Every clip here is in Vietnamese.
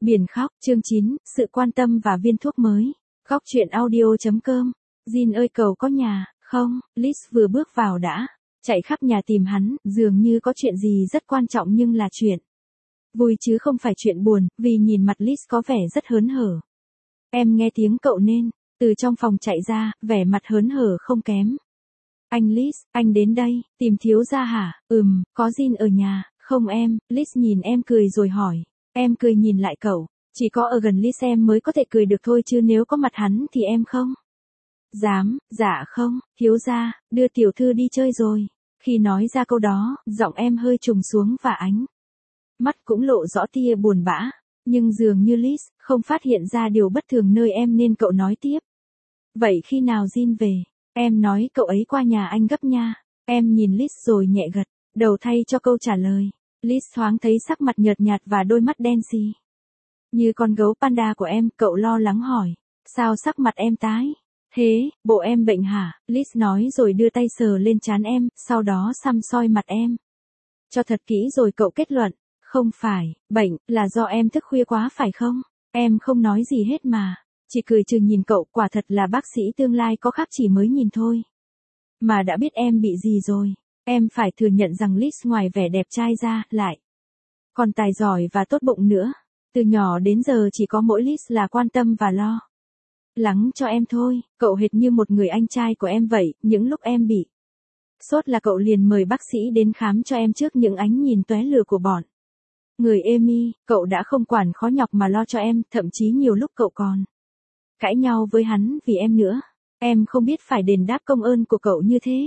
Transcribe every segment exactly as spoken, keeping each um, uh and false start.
Biển khóc, chương chín, sự quan tâm và viên thuốc mới. Khóc chuyện audio.com. Jin ơi cậu có nhà, không? Liz vừa bước vào đã chạy khắp nhà tìm hắn, dường như có chuyện gì rất quan trọng nhưng là chuyện vui chứ không phải chuyện buồn, vì nhìn mặt Liz có vẻ rất hớn hở. Em nghe tiếng cậu nên, từ trong phòng chạy ra, vẻ mặt hớn hở không kém. Anh Liz, anh đến đây, tìm thiếu gia hả? Ừm, có Jin ở nhà, không em? Liz nhìn em cười rồi hỏi. Em cười nhìn lại cậu, chỉ có ở gần Liz em mới có thể cười được thôi chứ nếu có mặt hắn thì em không dám. Dạ không, thiếu gia, đưa tiểu thư đi chơi rồi. Khi nói ra câu đó, giọng em hơi trùng xuống và ánh mắt cũng lộ rõ tia buồn bã, nhưng dường như Liz không phát hiện ra điều bất thường nơi em nên cậu nói tiếp. Vậy khi nào Jin về? Em nói cậu ấy qua nhà anh gấp nha. Em nhìn Liz rồi nhẹ gật đầu thay cho câu trả lời. Liz thoáng thấy sắc mặt nhợt nhạt và đôi mắt đen xì như con gấu panda của em, cậu lo lắng hỏi. Sao sắc mặt em tái thế, bộ em bệnh hả? Liz nói rồi đưa tay sờ lên trán em, sau đó săm soi mặt em cho thật kỹ rồi cậu kết luận. Không phải, bệnh, là do em thức khuya quá phải không? Em không nói gì hết mà, chỉ cười trừ nhìn cậu, quả thật là bác sĩ tương lai có khác chỉ mới nhìn thôi mà đã biết em bị gì rồi. Em phải thừa nhận rằng Liz ngoài vẻ đẹp trai ra, lại còn tài giỏi và tốt bụng nữa. Từ nhỏ đến giờ chỉ có mỗi Liz là quan tâm và lo lắng cho em thôi. Cậu hệt như một người anh trai của em vậy, những lúc em bị sốt là cậu liền mời bác sĩ đến khám cho em trước những ánh nhìn tóe lửa của bọn người Amy. Cậu đã không quản khó nhọc mà lo cho em, thậm chí nhiều lúc cậu còn cãi nhau với hắn vì em nữa. Em không biết phải đền đáp công ơn của cậu như thế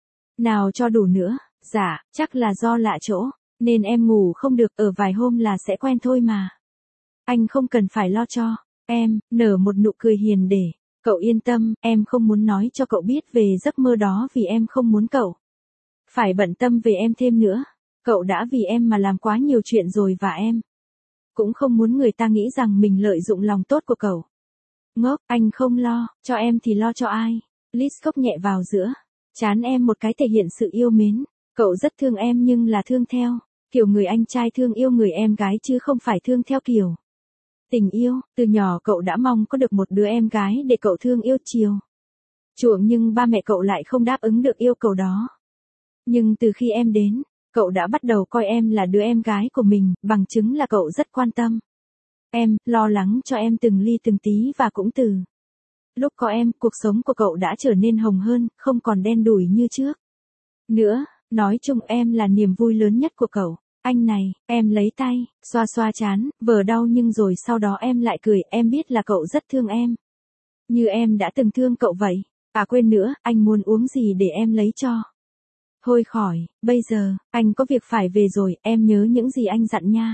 nào cho đủ nữa. Dạ, chắc là do lạ chỗ nên em ngủ không được, ở vài hôm là sẽ quen thôi mà. Anh không cần phải lo cho. Em nở một nụ cười hiền để cậu yên tâm. Em không muốn nói cho cậu biết về giấc mơ đó vì em không muốn cậu phải bận tâm về em thêm nữa. Cậu đã vì em mà làm quá nhiều chuyện rồi và em cũng không muốn người ta nghĩ rằng mình lợi dụng lòng tốt của cậu. Ngốc, anh không lo cho em thì lo cho ai? Liz khóc nhẹ vào giữa trán em một cái thể hiện sự yêu mến. Cậu rất thương em nhưng là thương theo kiểu người anh trai thương yêu người em gái chứ không phải thương theo kiểu tình yêu. Từ nhỏ cậu đã mong có được một đứa em gái để cậu thương yêu chiều chuộng, nhưng ba mẹ cậu lại không đáp ứng được yêu cầu đó. Nhưng từ khi em đến, cậu đã bắt đầu coi em là đứa em gái của mình, bằng chứng là cậu rất quan tâm em, lo lắng cho em từng ly từng tí, và cũng từ lúc có em, cuộc sống của cậu đã trở nên hồng hơn, không còn đen đủi như trước nữa. Nói chung em là niềm vui lớn nhất của cậu. Anh này, em lấy tay xoa xoa trán, vờ đau nhưng rồi sau đó em lại cười. Em biết là cậu rất thương em, như em đã từng thương cậu vậy. À quên nữa, anh muốn uống gì để em lấy cho. Thôi khỏi, bây giờ, anh có việc phải về rồi, em nhớ những gì anh dặn nha.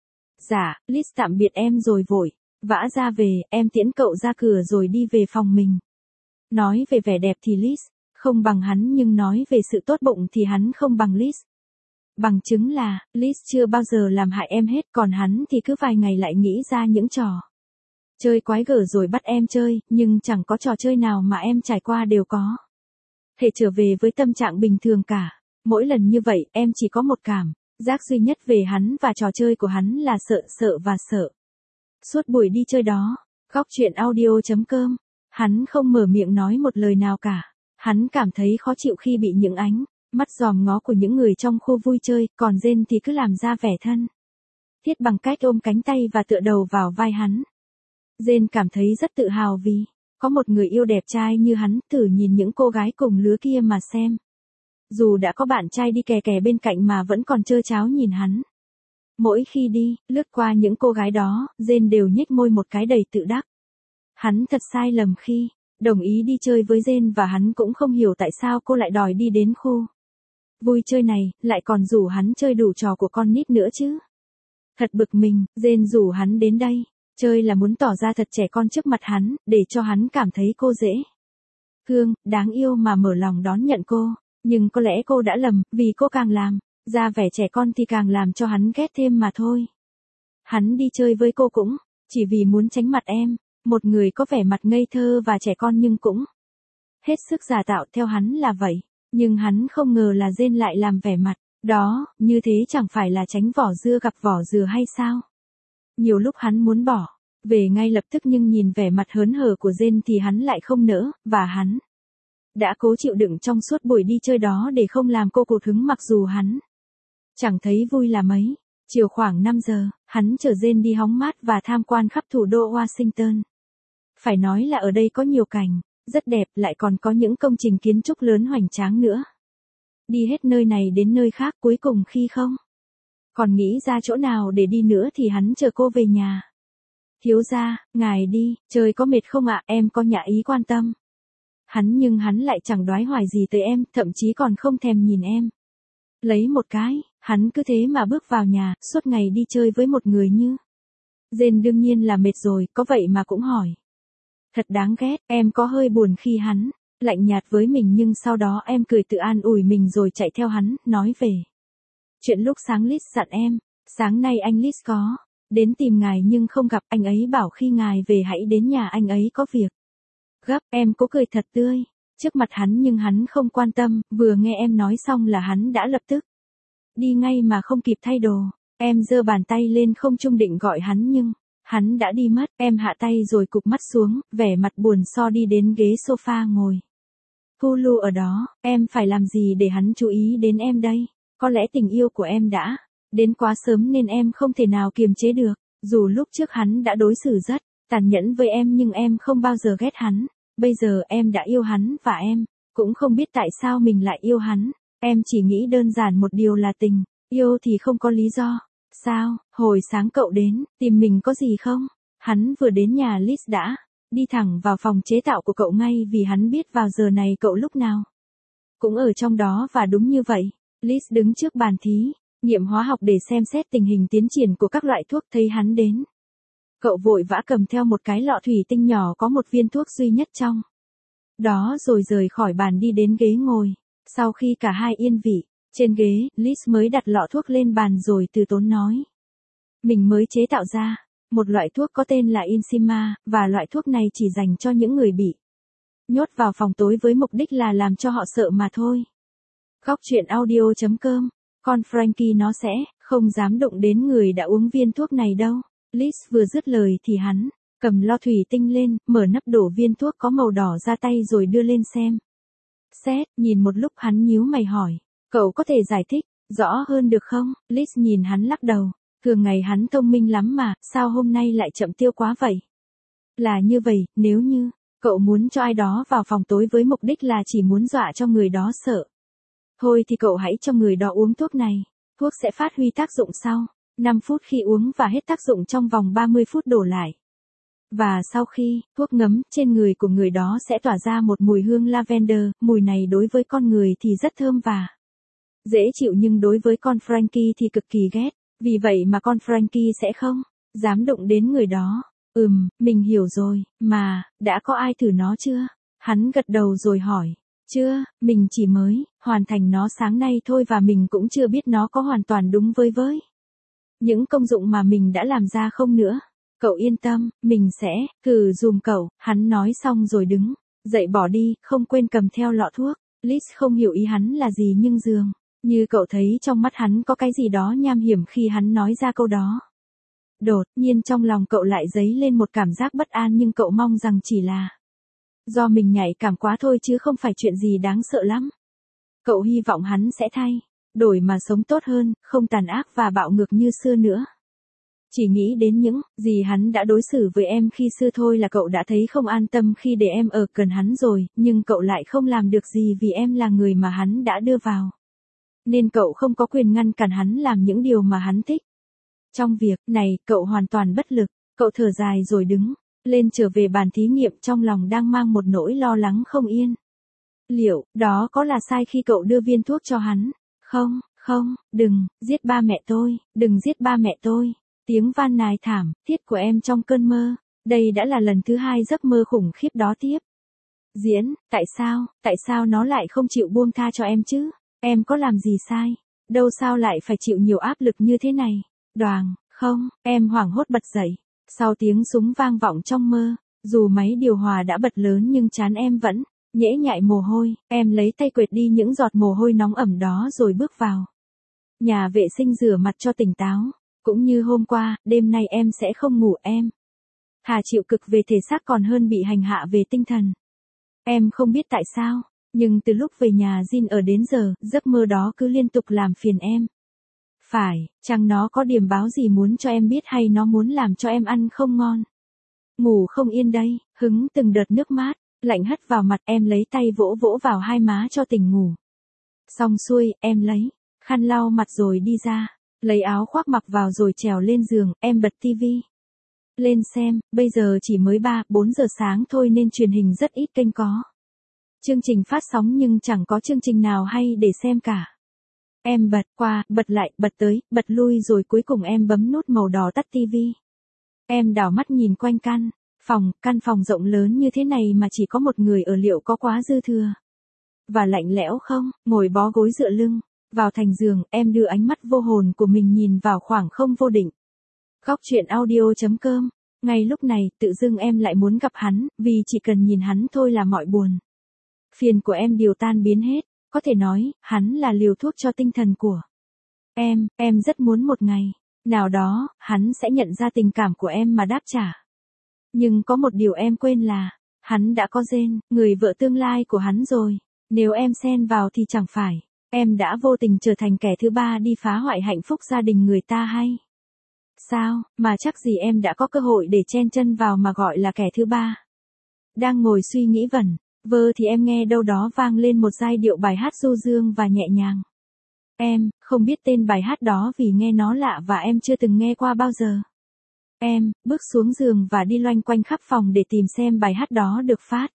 Dạ, Liz tạm biệt em rồi vội vã ra về. Em tiễn cậu ra cửa rồi đi về phòng mình. Nói về vẻ đẹp thì Liz không bằng hắn, nhưng nói về sự tốt bụng thì hắn không bằng Liz. Bằng chứng là, Liz chưa bao giờ làm hại em hết, còn hắn thì cứ vài ngày lại nghĩ ra những trò chơi quái gở rồi bắt em chơi, nhưng chẳng có trò chơi nào mà em trải qua đều có thể trở về với tâm trạng bình thường cả. Mỗi lần như vậy, em chỉ có một cảm giác duy nhất về hắn và trò chơi của hắn là sợ, sợ và sợ. Suốt buổi đi chơi đó, khóc chuyện audio.com, hắn không mở miệng nói một lời nào cả. Hắn cảm thấy khó chịu khi bị những ánh mắt dòm ngó của những người trong khu vui chơi, còn Jane thì cứ làm ra vẻ thân thiết bằng cách ôm cánh tay và tựa đầu vào vai hắn. Jane cảm thấy rất tự hào vì có một người yêu đẹp trai như hắn. Thử nhìn những cô gái cùng lứa kia mà xem. Dù đã có bạn trai đi kè kè bên cạnh mà vẫn còn trơ tráo nhìn hắn. Mỗi khi đi, lướt qua những cô gái đó, Jane đều nhếch môi một cái đầy tự đắc. Hắn thật sai lầm khi đồng ý đi chơi với Jane, và hắn cũng không hiểu tại sao cô lại đòi đi đến khu vui chơi này, lại còn rủ hắn chơi đủ trò của con nít nữa chứ. Thật bực mình. Jane rủ hắn đến đây chơi là muốn tỏ ra thật trẻ con trước mặt hắn, để cho hắn cảm thấy cô dễ thương, đáng yêu mà mở lòng đón nhận cô. Nhưng có lẽ cô đã lầm, vì cô càng làm ra vẻ trẻ con thì càng làm cho hắn ghét thêm mà thôi. Hắn đi chơi với cô cũng chỉ vì muốn tránh mặt em, một người có vẻ mặt ngây thơ và trẻ con nhưng cũng hết sức giả tạo, theo hắn là vậy. Nhưng hắn không ngờ là Jane lại làm vẻ mặt đó, như thế chẳng phải là tránh vỏ dưa gặp vỏ dừa hay sao? Nhiều lúc hắn muốn bỏ về ngay lập tức nhưng nhìn vẻ mặt hớn hở của Jane thì hắn lại không nỡ, và hắn đã cố chịu đựng trong suốt buổi đi chơi đó để không làm cô cụt hứng mặc dù hắn chẳng thấy vui là mấy. Chiều khoảng năm giờ, hắn chở Jane đi hóng mát và tham quan khắp thủ đô Washington. Phải nói là ở đây có nhiều cảnh rất đẹp, lại còn có những công trình kiến trúc lớn hoành tráng nữa. Đi hết nơi này đến nơi khác, cuối cùng khi không còn nghĩ ra chỗ nào để đi nữa thì hắn chờ cô về nhà. Thiếu gia, ngài đi, trời có mệt không ạ, em có nhã ý quan tâm. Hắn nhưng hắn lại chẳng đoái hoài gì tới em, thậm chí còn không thèm nhìn em. Lấy một cái, hắn cứ thế mà bước vào nhà, suốt ngày đi chơi với một người như Jane đương nhiên là mệt rồi, có vậy mà cũng hỏi. Thật đáng ghét, em có hơi buồn khi hắn lạnh nhạt với mình nhưng sau đó em cười tự an ủi mình rồi chạy theo hắn, nói về chuyện lúc sáng Liz dặn em, sáng nay anh Liz có đến tìm ngài nhưng không gặp, anh ấy bảo khi ngài về hãy đến nhà anh ấy có việc gấp. Em cố cười thật tươi trước mặt hắn nhưng hắn không quan tâm, vừa nghe em nói xong là hắn đã lập tức đi ngay mà không kịp thay đồ. Em giơ bàn tay lên không trung định gọi hắn nhưng hắn đã đi mất. Em hạ tay rồi cụp mắt xuống, vẻ mặt buồn so đi đến ghế sofa ngồi thu lu ở đó. Em phải làm gì để hắn chú ý đến em đây? Có lẽ tình yêu của em đã đến quá sớm nên em không thể nào kiềm chế được. Dù lúc trước hắn đã đối xử rất tàn nhẫn với em nhưng em không bao giờ ghét hắn. Bây giờ em đã yêu hắn và em cũng không biết tại sao mình lại yêu hắn. Em chỉ nghĩ đơn giản một điều là tình yêu thì không có lý do. Sao, hồi sáng cậu đến tìm mình có gì không? Hắn vừa đến nhà Liz đã đi thẳng vào phòng chế tạo của cậu ngay vì hắn biết vào giờ này cậu lúc nào cũng ở trong đó và đúng như vậy. Liz đứng trước bàn thí nghiệm hóa học để xem xét tình hình tiến triển của các loại thuốc, thấy hắn đến. Cậu vội vã cầm theo một cái lọ thủy tinh nhỏ có một viên thuốc duy nhất trong đó rồi rời khỏi bàn đi đến ghế ngồi. Sau khi cả hai yên vị trên ghế, Liz mới đặt lọ thuốc lên bàn rồi từ tốn nói. Mình mới chế tạo ra một loại thuốc có tên là Insima, và loại thuốc này chỉ dành cho những người bị nhốt vào phòng tối với mục đích là làm cho họ sợ mà thôi. Góc truyện audio chấm com, con Frankie nó sẽ không dám đụng đến người đã uống viên thuốc này đâu. Liz vừa dứt lời thì hắn cầm lọ thủy tinh lên, mở nắp đổ viên thuốc có màu đỏ ra tay rồi đưa lên xem. Xét, nhìn một lúc hắn nhíu mày hỏi, cậu có thể giải thích rõ hơn được không? Liz nhìn hắn lắc đầu, thường ngày hắn thông minh lắm mà, sao hôm nay lại chậm tiêu quá vậy? Là như vậy, nếu như cậu muốn cho ai đó vào phòng tối với mục đích là chỉ muốn dọa cho người đó sợ thôi thì cậu hãy cho người đó uống thuốc này. Thuốc sẽ phát huy tác dụng sau năm phút khi uống và hết tác dụng trong vòng ba mươi phút đổ lại. Và sau khi thuốc ngấm trên người của người đó sẽ tỏa ra một mùi hương lavender, mùi này đối với con người thì rất thơm và dễ chịu nhưng đối với con Frankie thì cực kỳ ghét, vì vậy mà con Frankie sẽ không dám đụng đến người đó. Ừm, mình hiểu rồi, mà, đã có ai thử nó chưa? Hắn gật đầu rồi hỏi. Chưa, mình chỉ mới hoàn thành nó sáng nay thôi và mình cũng chưa biết nó có hoàn toàn đúng với với những công dụng mà mình đã làm ra không nữa. Cậu yên tâm, mình sẽ thử dùm cậu. Hắn nói xong rồi đứng dậy bỏ đi, không quên cầm theo lọ thuốc. Liz không hiểu ý hắn là gì nhưng dường như cậu thấy trong mắt hắn có cái gì đó nham hiểm khi hắn nói ra câu đó. Đột nhiên trong lòng cậu lại dấy lên một cảm giác bất an nhưng cậu mong rằng chỉ là do mình nhạy cảm quá thôi chứ không phải chuyện gì đáng sợ lắm. Cậu hy vọng hắn sẽ thay đổi mà sống tốt hơn, không tàn ác và bạo ngược như xưa nữa. Chỉ nghĩ đến những gì hắn đã đối xử với em khi xưa thôi là cậu đã thấy không an tâm khi để em ở gần hắn rồi, nhưng cậu lại không làm được gì vì em là người mà hắn đã đưa vào. Nên cậu không có quyền ngăn cản hắn làm những điều mà hắn thích. Trong việc này, cậu hoàn toàn bất lực. Cậu thở dài rồi đứng lên trở về bàn thí nghiệm trong lòng đang mang một nỗi lo lắng không yên. Liệu, đó có là sai khi cậu đưa viên thuốc cho hắn? Không, không, đừng, giết ba mẹ tôi, đừng giết ba mẹ tôi. Tiếng van nài thảm thiết của em trong cơn mơ. Đây đã là lần thứ hai giấc mơ khủng khiếp đó tiếp diễn. Tại sao, tại sao nó lại không chịu buông tha cho em chứ? Em có làm gì sai? Đâu sao lại phải chịu nhiều áp lực như thế này? Đoàng, không, em hoảng hốt bật dậy. Sau tiếng súng vang vọng trong mơ, dù máy điều hòa đã bật lớn nhưng trán em vẫn nhễ nhại mồ hôi. Em lấy tay quệt đi những giọt mồ hôi nóng ẩm đó rồi bước vào nhà vệ sinh rửa mặt cho tỉnh táo. Cũng như hôm qua, đêm nay em sẽ không ngủ em. Thà chịu cực về thể xác còn hơn bị hành hạ về tinh thần. Em không biết tại sao, nhưng từ lúc về nhà Jin ở đến giờ, giấc mơ đó cứ liên tục làm phiền em. Phải, chăng nó có điểm báo gì muốn cho em biết hay nó muốn làm cho em ăn không ngon? Ngủ không yên đây, hứng từng đợt nước mát, lạnh hất vào mặt em lấy tay vỗ vỗ vào hai má cho tỉnh ngủ. Xong xuôi, em lấy khăn lau mặt rồi đi ra, lấy áo khoác mặc vào rồi trèo lên giường, em bật tivi lên xem, bây giờ chỉ mới ba, bốn giờ sáng thôi nên truyền hình rất ít kênh có chương trình phát sóng nhưng chẳng có chương trình nào hay để xem cả. Em bật qua, bật lại, bật tới, bật lui rồi cuối cùng em bấm nút màu đỏ tắt tivi. Em đảo mắt nhìn quanh căn phòng, căn phòng rộng lớn như thế này mà chỉ có một người ở liệu có quá dư thừa và lạnh lẽo không? Ngồi bó gối dựa lưng vào thành giường, em đưa ánh mắt vô hồn của mình nhìn vào khoảng không vô định. Góc truyện audio chấm com. Ngay lúc này, tự dưng em lại muốn gặp hắn, vì chỉ cần nhìn hắn thôi là mọi buồn phiền của em đều tan biến hết. Có thể nói, hắn là liều thuốc cho tinh thần của em. Em rất muốn một ngày nào đó, hắn sẽ nhận ra tình cảm của em mà đáp trả. Nhưng có một điều em quên là, hắn đã có Jane, người vợ tương lai của hắn rồi. Nếu em xen vào thì chẳng phải, em đã vô tình trở thành kẻ thứ ba đi phá hoại hạnh phúc gia đình người ta hay sao? Mà chắc gì em đã có cơ hội để chen chân vào mà gọi là kẻ thứ ba. Đang ngồi suy nghĩ vẩn vơ thì em nghe đâu đó vang lên một giai điệu bài hát du dương và nhẹ nhàng. Em không biết tên bài hát đó vì nghe nó lạ và em chưa từng nghe qua bao giờ. Em bước xuống giường và đi loanh quanh khắp phòng để tìm xem bài hát đó được phát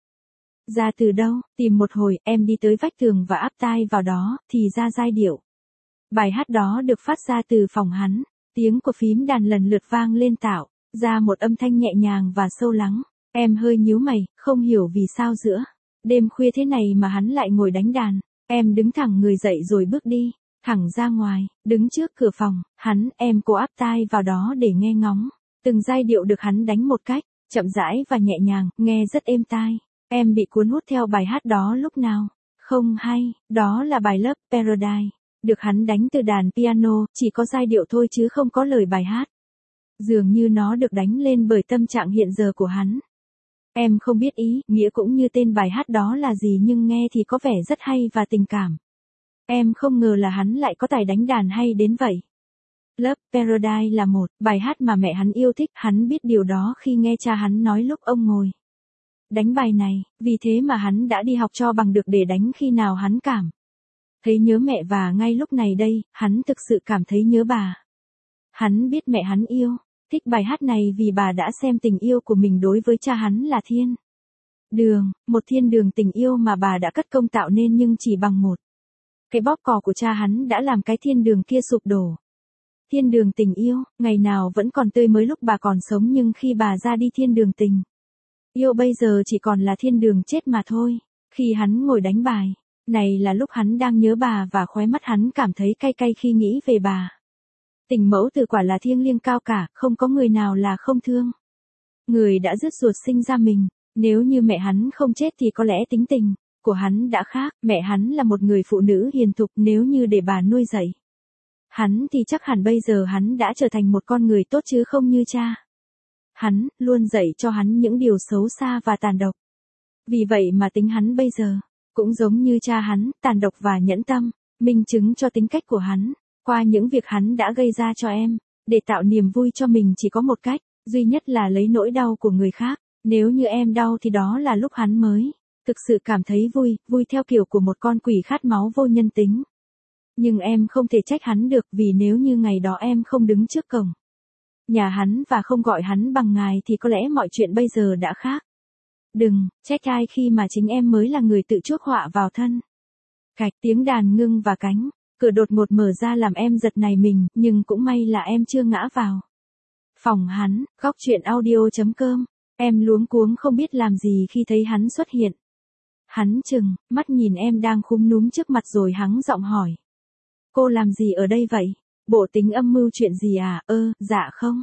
ra từ đâu. Tìm một hồi, em đi tới vách tường và áp tai vào đó, thì ra giai điệu bài hát đó được phát ra từ phòng hắn. Tiếng của phím đàn lần lượt vang lên tạo ra một âm thanh nhẹ nhàng và sâu lắng. Em hơi nhíu mày, không hiểu vì sao giữa đêm khuya thế này mà hắn lại ngồi đánh đàn. Em đứng thẳng người dậy rồi bước đi thẳng ra ngoài, đứng trước cửa phòng hắn. Em cố áp tai vào đó để nghe ngóng từng giai điệu được hắn đánh một cách chậm rãi và nhẹ nhàng, nghe rất êm tai. Em bị cuốn hút theo bài hát đó lúc nào không hay. Đó là bài Love Paradise, được hắn đánh từ đàn piano, chỉ có giai điệu thôi chứ không có lời bài hát. Dường như nó được đánh lên bởi tâm trạng hiện giờ của hắn. Em không biết ý, nghĩa cũng như tên bài hát đó là gì nhưng nghe thì có vẻ rất hay và tình cảm. Em không ngờ là hắn lại có tài đánh đàn hay đến vậy. Love Paradise là một bài hát mà mẹ hắn yêu thích, hắn biết điều đó khi nghe cha hắn nói lúc ông ngồi đánh bài này, vì thế mà hắn đã đi học cho bằng được để đánh khi nào hắn cảm thấy nhớ mẹ và ngay lúc này đây, hắn thực sự cảm thấy nhớ bà. Hắn biết mẹ hắn yêu, thích bài hát này vì bà đã xem tình yêu của mình đối với cha hắn là thiên đường, một thiên đường tình yêu mà bà đã cất công tạo nên nhưng chỉ bằng một cái bóp cò của cha hắn đã làm cái thiên đường kia sụp đổ. Thiên đường tình yêu, ngày nào vẫn còn tươi mới lúc bà còn sống nhưng khi bà ra đi thiên đường tình yêu bây giờ chỉ còn là thiên đường chết mà thôi. Khi hắn ngồi đánh bài này là lúc hắn đang nhớ bà và khóe mắt hắn cảm thấy cay cay khi nghĩ về bà. Tình mẫu từ quả là thiêng liêng cao cả, không có người nào là không thương người đã rứt ruột sinh ra mình. Nếu như mẹ hắn không chết thì có lẽ tính tình của hắn đã khác. Mẹ hắn là một người phụ nữ hiền thục, nếu như để bà nuôi dạy hắn thì chắc hẳn bây giờ hắn đã trở thành một con người tốt chứ không như cha hắn, luôn dạy cho hắn những điều xấu xa và tàn độc. Vì vậy mà tính hắn bây giờ cũng giống như cha hắn, tàn độc và nhẫn tâm. Minh chứng cho tính cách của hắn qua những việc hắn đã gây ra cho em. Để tạo niềm vui cho mình chỉ có một cách duy nhất là lấy nỗi đau của người khác. Nếu như em đau thì đó là lúc hắn mới thực sự cảm thấy vui, vui theo kiểu của một con quỷ khát máu vô nhân tính. Nhưng em không thể trách hắn được, vì nếu như ngày đó em không đứng trước cổng nhà hắn và không gọi hắn bằng ngài thì có lẽ mọi chuyện bây giờ đã khác. Đừng trách ai khi mà chính em mới là người tự chuốc họa vào thân. Cạch tiếng đàn ngưng và cánh cửa đột ngột mở ra làm em giật nảy mình, nhưng cũng may là em chưa ngã vào phòng hắn. Góc truyện audio chấm com. Em luống cuống không biết làm gì khi thấy hắn xuất hiện. Hắn chừng mắt nhìn em đang khúm núm trước mặt rồi hắng giọng hỏi: cô làm gì ở đây vậy? Bộ tính âm mưu chuyện gì à? Ơ, dạ không.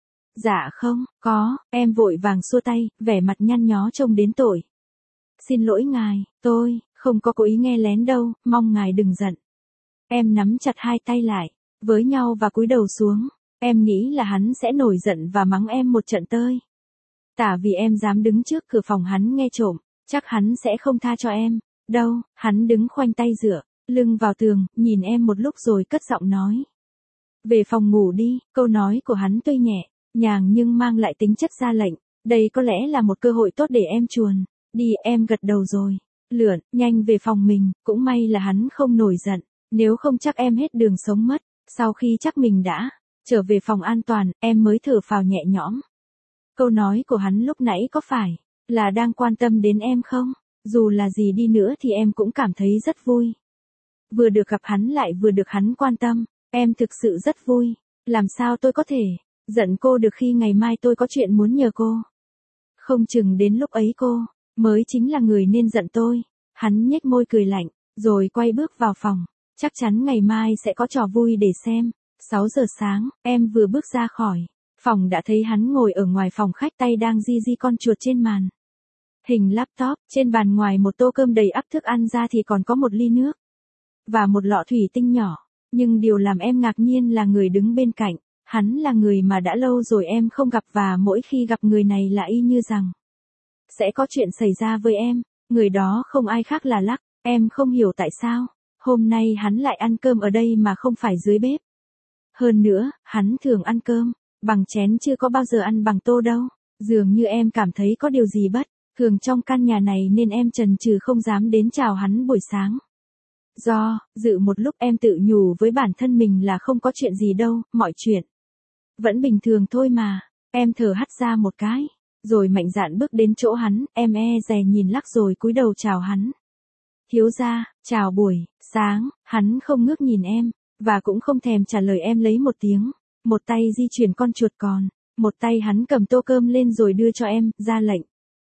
Dạ không, có. Em vội vàng xua tay, vẻ mặt nhăn nhó trông đến tội. Xin lỗi ngài, tôi không có cố ý nghe lén đâu, mong ngài đừng giận. Em nắm chặt hai tay lại với nhau và cúi đầu xuống. Em nghĩ là hắn sẽ nổi giận và mắng em một trận tơi. Tả vì em dám đứng trước cửa phòng hắn nghe trộm, chắc hắn sẽ không tha cho em. Đâu, hắn đứng khoanh tay dựa, lưng vào tường, nhìn em một lúc rồi cất giọng nói. Về phòng ngủ đi, câu nói của hắn tuy nhẹ, nhàng nhưng mang lại tính chất ra lệnh. Đây có lẽ là một cơ hội tốt để em chuồn. Đi, em gật đầu rồi. Lượn, nhanh về phòng mình, cũng may là hắn không nổi giận. Nếu không chắc em hết đường sống mất. Sau khi chắc mình đã trở về phòng an toàn, em mới thở phào nhẹ nhõm. Câu nói của hắn lúc nãy có phải là đang quan tâm đến em không? Dù là gì đi nữa thì em cũng cảm thấy rất vui. Vừa được gặp hắn lại vừa được hắn quan tâm, em thực sự rất vui. Làm sao tôi có thể giận cô được khi ngày mai tôi có chuyện muốn nhờ cô? Không chừng đến lúc ấy cô mới chính là người nên giận tôi. Hắn nhếch môi cười lạnh, rồi quay bước vào phòng. Chắc chắn ngày mai sẽ có trò vui để xem. sáu giờ sáng, em vừa bước ra khỏi phòng đã thấy hắn ngồi ở ngoài phòng khách, tay đang di di con chuột trên màn hình laptop. Trên bàn ngoài một tô cơm đầy ắp thức ăn ra thì còn có một ly nước và một lọ thủy tinh nhỏ. Nhưng điều làm em ngạc nhiên là người đứng bên cạnh. Hắn là người mà đã lâu rồi em không gặp, và mỗi khi gặp người này là y như rằng sẽ có chuyện xảy ra với em. Người đó không ai khác là Lắc. Em không hiểu tại sao hôm nay hắn lại ăn cơm ở đây mà không phải dưới bếp. Hơn nữa, hắn thường ăn cơm bằng chén, chưa có bao giờ ăn bằng tô đâu. Dường như em cảm thấy có điều gì bất thường trong căn nhà này nên em chần chừ không dám đến chào hắn buổi sáng. Do dự một lúc em tự nhủ với bản thân mình là không có chuyện gì đâu, mọi chuyện vẫn bình thường thôi mà. Em thở hắt ra một cái, rồi mạnh dạn bước đến chỗ hắn. Em e dè nhìn Lắc rồi cúi đầu chào hắn. Thiếu gia, chào buổi sáng. Hắn không ngước nhìn em, và cũng không thèm trả lời em lấy một tiếng. Một tay di chuyển con chuột, còn một tay hắn cầm tô cơm lên rồi đưa cho em, ra lệnh.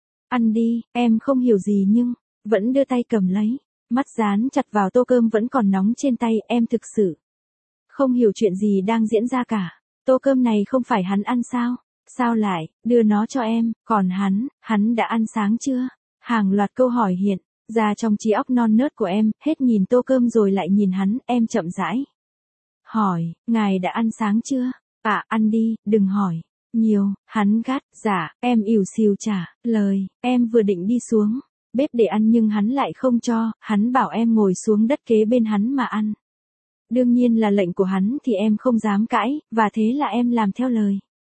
Ăn đi. Em không hiểu gì nhưng vẫn đưa tay cầm lấy. Mắt dán chặt vào tô cơm vẫn còn nóng trên tay. Em thực sự không hiểu chuyện gì đang diễn ra cả. Tô cơm này không phải hắn ăn sao? Sao lại đưa nó cho em? Còn hắn, hắn đã ăn sáng chưa? Hàng loạt câu hỏi hiện ra trong trí óc non nớt của em. Hết nhìn tô cơm rồi lại nhìn hắn. Em chậm rãi hỏi, ngài đã ăn sáng chưa? À, ăn đi, đừng hỏi nhiều. Hắn gắt, dạ. Em ỉu xìu trả lời. Em vừa định đi xuống bếp để ăn nhưng hắn lại không cho. Hắn bảo em ngồi xuống đất kế bên hắn mà ăn. Đương nhiên là lệnh của hắn thì em không dám cãi, và thế là em làm theo lời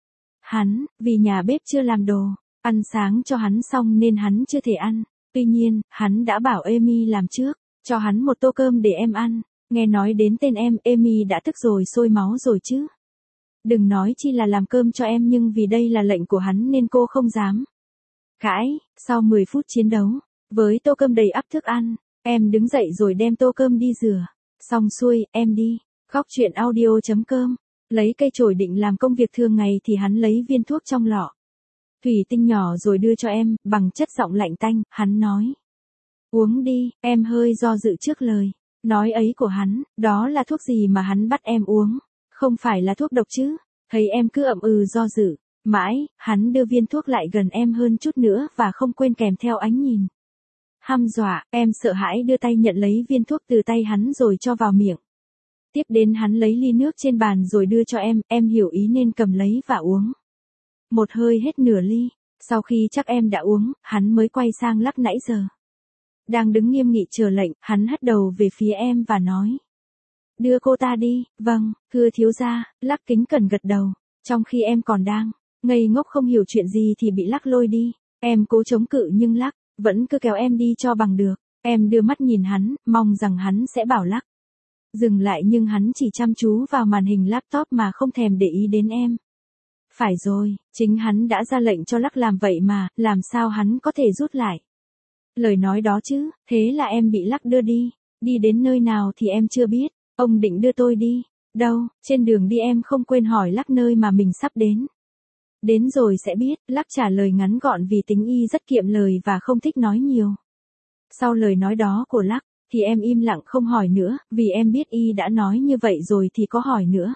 hắn. Vì nhà bếp chưa làm đồ ăn sáng cho hắn xong nên hắn chưa thể ăn. Tuy nhiên, hắn đã bảo Amy làm trước cho hắn một tô cơm để em ăn. Nghe nói đến tên em, Amy đã tức rồi sôi máu rồi chứ. Đừng nói chi là làm cơm cho em, nhưng vì đây là lệnh của hắn nên cô không dám cãi. Sau mười phút chiến đấu với tô cơm đầy ắp thức ăn, em đứng dậy rồi đem tô cơm đi rửa. Xong xuôi, em đi. Góc truyện audio chấm com. Lấy cây chổi định làm công việc thường ngày thì hắn lấy viên thuốc trong lọ thủy tinh nhỏ rồi đưa cho em, bằng chất giọng lạnh tanh. Hắn nói, uống đi. Em hơi do dự trước lời nói ấy của hắn. Đó là thuốc gì mà hắn bắt em uống? Không phải là thuốc độc chứ? Thấy em cứ ậm ừ do dự mãi, hắn đưa viên thuốc lại gần em hơn chút nữa và không quên kèm theo ánh nhìn hăm dọa. Em sợ hãi đưa tay nhận lấy viên thuốc từ tay hắn rồi cho vào miệng. Tiếp đến hắn lấy ly nước trên bàn rồi đưa cho em. Em hiểu ý nên cầm lấy và uống một hơi hết nửa ly. Sau khi chắc em đã uống, hắn mới quay sang Lắc nãy giờ đang đứng nghiêm nghị chờ lệnh. Hắn hất đầu về phía em và nói, đưa cô ta đi. Vâng, thưa thiếu gia. Lắc kính cẩn gật đầu. Trong khi em còn đang ngây ngốc không hiểu chuyện gì thì bị Lắc lôi đi. Em cố chống cự nhưng Lắc vẫn cứ kéo em đi cho bằng được. Em đưa mắt nhìn hắn, mong rằng hắn sẽ bảo Lắc dừng lại, nhưng hắn chỉ chăm chú vào màn hình laptop mà không thèm để ý đến em. Phải rồi, chính hắn đã ra lệnh cho Lắc làm vậy mà, làm sao hắn có thể rút lại lời nói đó chứ? Thế là em bị Lắc đưa đi. Đi đến nơi nào thì em chưa biết. Ông định đưa tôi đi đâu? Trên đường đi em không quên hỏi Lắc nơi mà mình sắp đến. Đến rồi sẽ biết. Lắc trả lời ngắn gọn vì tính y rất kiệm lời và không thích nói nhiều. Sau lời nói đó của Lắc thì em im lặng không hỏi nữa, vì em biết y đã nói như vậy rồi thì có hỏi nữa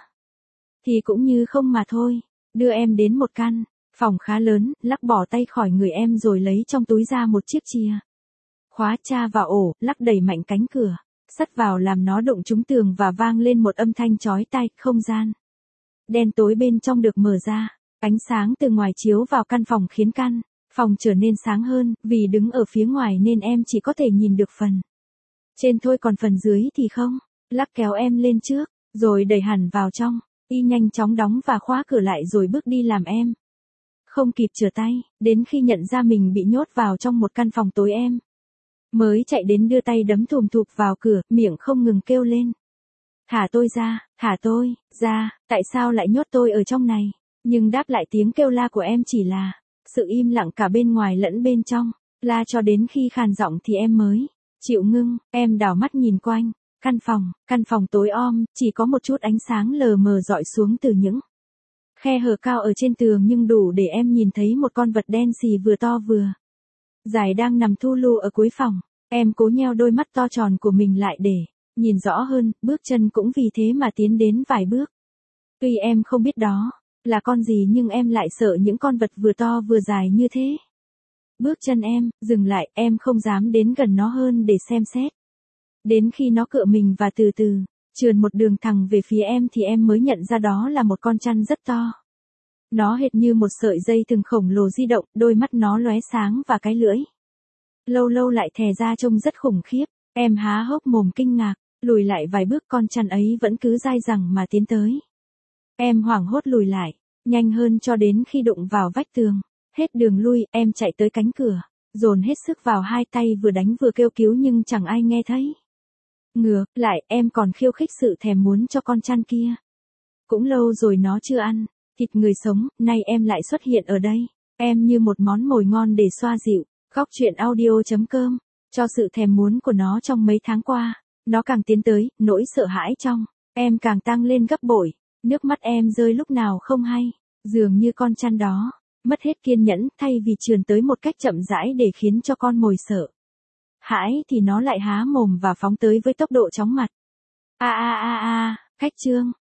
thì cũng như không mà thôi. Đưa em đến một căn phòng khá lớn. Lắc bỏ tay khỏi người em rồi lấy trong túi ra một chiếc chìa khóa tra vào ổ. Lắc đẩy mạnh cánh cửa sắt vào làm nó đụng trúng tường và vang lên một âm thanh chói tai. Không gian Đen tối bên trong được mở ra, ánh sáng từ ngoài chiếu vào căn phòng khiến căn phòng trở nên sáng hơn, vì đứng ở phía ngoài nên em chỉ có thể nhìn được phần trên thôi, còn phần dưới thì không. Lắc kéo em lên trước, rồi đẩy hẳn vào trong. Y nhanh chóng đóng và khóa cửa lại rồi bước đi làm em không kịp trở tay, đến khi nhận ra mình bị nhốt vào trong một căn phòng tối em mới chạy đến đưa tay đấm thùm thụp vào cửa, miệng không ngừng kêu lên. Thả tôi ra, thả tôi ra, tại sao lại nhốt tôi ở trong này? Nhưng đáp lại tiếng kêu la của em chỉ là sự im lặng cả bên ngoài lẫn bên trong. La cho đến khi khàn giọng thì em mới chịu ngưng. Em đảo mắt nhìn quanh căn phòng, căn phòng tối om, chỉ có một chút ánh sáng lờ mờ dọi xuống từ những khe hở cao ở trên tường, nhưng đủ để em nhìn thấy một con vật đen xì vừa to vừa dài đang nằm thu lu ở cuối phòng. Em cố nheo đôi mắt to tròn của mình lại để nhìn rõ hơn, bước chân cũng vì thế mà tiến đến vài bước. Tuy em không biết đó là con gì nhưng em lại sợ những con vật vừa to vừa dài như thế. Bước chân em dừng lại, em không dám đến gần nó hơn để xem xét. Đến khi nó cựa mình và từ từ trườn một đường thẳng về phía em thì em mới nhận ra đó là một con chăn rất to. Nó hệt như một sợi dây thừng khổng lồ di động, đôi mắt nó lóe sáng và cái lưỡi lâu lâu lại thè ra trông rất khủng khiếp. Em há hốc mồm kinh ngạc, lùi lại vài bước, con chăn ấy vẫn cứ dai dẳng mà tiến tới. Em hoảng hốt lùi lại, nhanh hơn cho đến khi đụng vào vách tường. Hết đường lui, em chạy tới cánh cửa, dồn hết sức vào hai tay, vừa đánh vừa kêu cứu nhưng chẳng ai nghe thấy. Ngược lại, em còn khiêu khích sự thèm muốn cho con chăn kia. Cũng lâu rồi nó chưa ăn thịt người sống, nay em lại xuất hiện ở đây. Em như một món mồi ngon để xoa dịu. Góc truyện audio chấm com cho sự thèm muốn của nó trong mấy tháng qua. Nó càng tiến tới, nỗi sợ hãi trong em càng tăng lên gấp bội. Nước mắt em rơi lúc nào không hay. Dường như con chăn đó mất hết kiên nhẫn, thay vì trườn tới một cách chậm rãi để khiến cho con mồi sợ hãi thì nó lại há mồm và phóng tới với tốc độ chóng mặt. A a a a, khách chương.